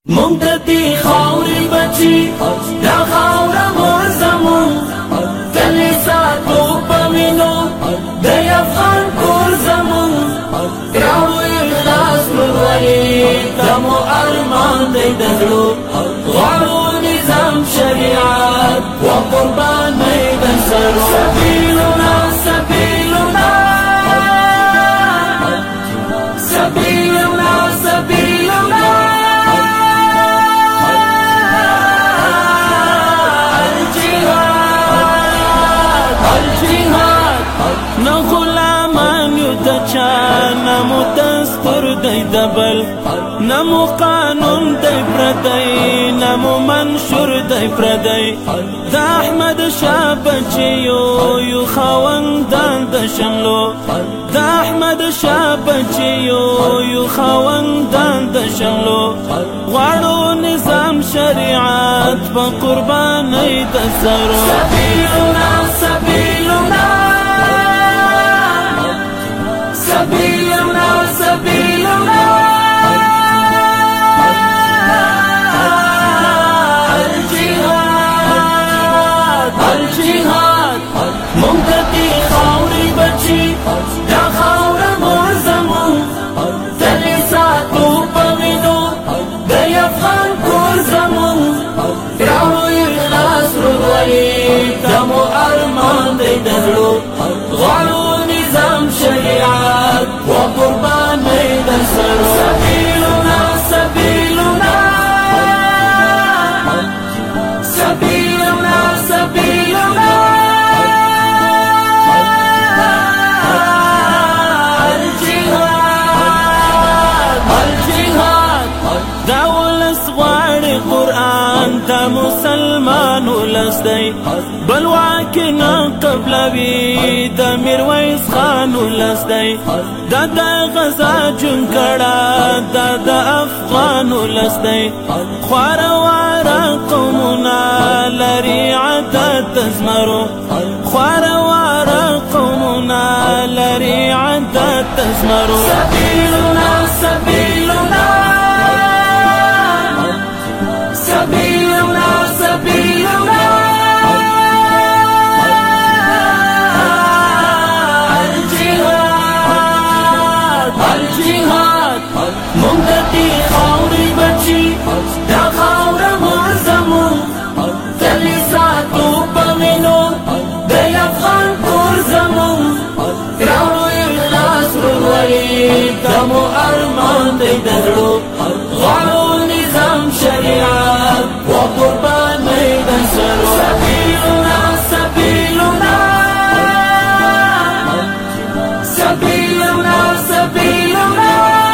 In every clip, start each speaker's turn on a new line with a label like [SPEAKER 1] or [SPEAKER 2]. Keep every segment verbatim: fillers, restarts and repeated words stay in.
[SPEAKER 1] مونږ دې خاورې بچي دا خاوره مور زمون تلې ساتو په وینو د افغان کور زمون راو اخلاص ورولې دا مو ارمان دی د زړو غواړو نظام شریعت و قربانۍ د سرو سبیلنا سبیلنا سبیلنا سبیلنا نمو دستور دی دبل نمو قانون دی پردی نمو منشور دی پردی دا احمد شاه بچیو یو خواندان د شملو دا احمد شاه بچیو یو خواندان د شملو غواړو نظام شریعت په قربانۍ د سرو سبیلنا سبیلنا سبيلنا سبيلنا الجهاد الجهاد مونږ دې خاورې بچي دا خاوره مور زمون تلې ساتو په وینو د افغان کور زمون راو اخلاص ورولې دا مو ارمان دی د زړو غواړو نظام شریعت و قربانۍ د سرو سبیلنا سبیلنا سبیلنا سبیلنا الجهاد الجهاد دا ولس غواړي قرآن دا مسلمان ولس دی بلواکې نه قبلوي د میرویس خان ولس دی دا د غزا جونګړه دا د افغان ولس دی خواره واره قومونه لري عادت د زمرو خواره واره قومونه لري عادت د زمرو سبیلنا سبیلنا سبیلنا سبیلنا مونږ دې خاورې بچي دا خاوره مور زمون تلې ساتو په وینو د افغان کور زمون راوړو اخلاص ورولې دا مو ارمان دی د زړو غواړو نظام شریعت و قربانۍ د سرو سبیلنا سبیلنا سبیلنا سبیلنا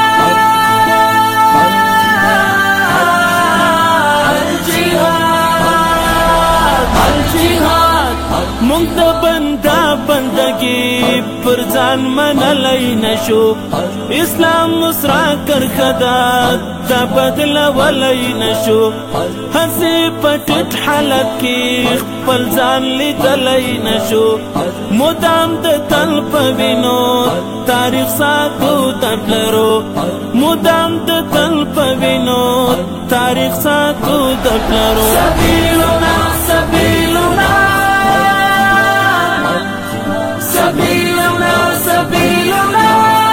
[SPEAKER 1] مونږ د بنده بندګي پر ځان منلی نشو اسلام نصره کرښه دا بدلولی نشو هسې په ټیټ حالت کې خپل ځان لیدلی نشو مدام د تل په وینو تاریخ ساتو د پلرو مدام د تل په وینو تاریخ ساتو د پلرو سبیلنا سبیلنا سبيلنا سبيلنا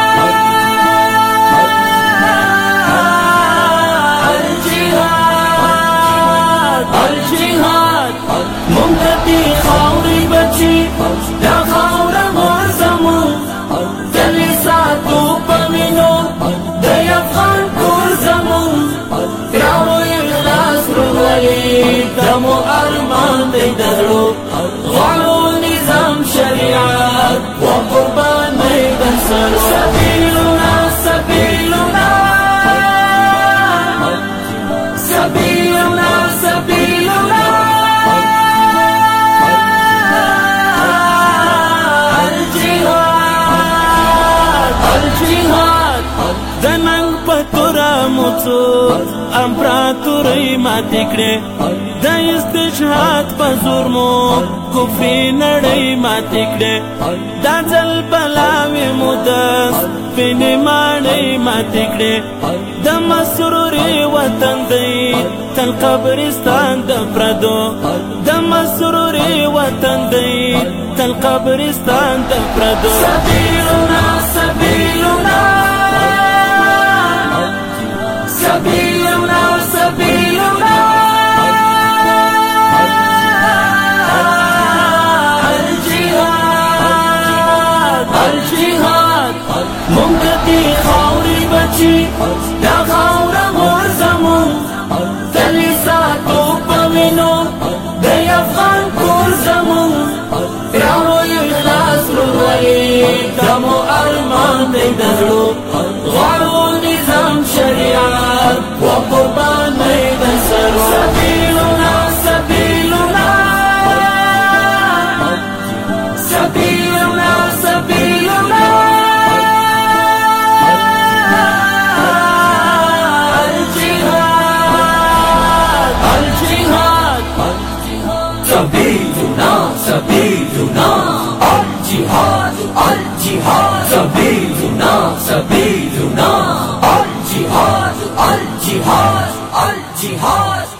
[SPEAKER 1] الجهاد الجهاد مونږ دې خاورې بچي دا خاوره مور زمون تلې ساتو په وینو د افغان کور زمون راوړو اخلاص ورولې دا مو ارمان دی د زړو غواړو نظام شریعت و قربانۍ د سرو سبیلنا سبیلنا سبیلنا سبیلنا الجهاد الجهاد د ننګ په توره موڅو امپراتورۍ ماتې کړې د استشهاد په زور مو کفري نړۍ ماتې کړې دا ځل بلاوې مو د سپینې ماڼۍ ماتې کړې د مسروري وطن دی تل قبرستان د پردو د مسروري وطن دی تل قبرستان د پردو سبیلنا سبیلنا سبیلنا سبیلنا مونږ دې خاورې بچي دا خاوره مور زموږ تل یې ساتو په وینو دی افغان کور زموږ راوړو اخلاص ورورولي دا مو ارمان دی د زړو غواړو نظام شریعت و قربانۍ د سرو سبیلنا سبیلنا سبیلنا سبیلنا سبيلنا سبيلنا الجهاد الجهاد سبيلنا سبيلنا الجهاد الجهاد الجهاد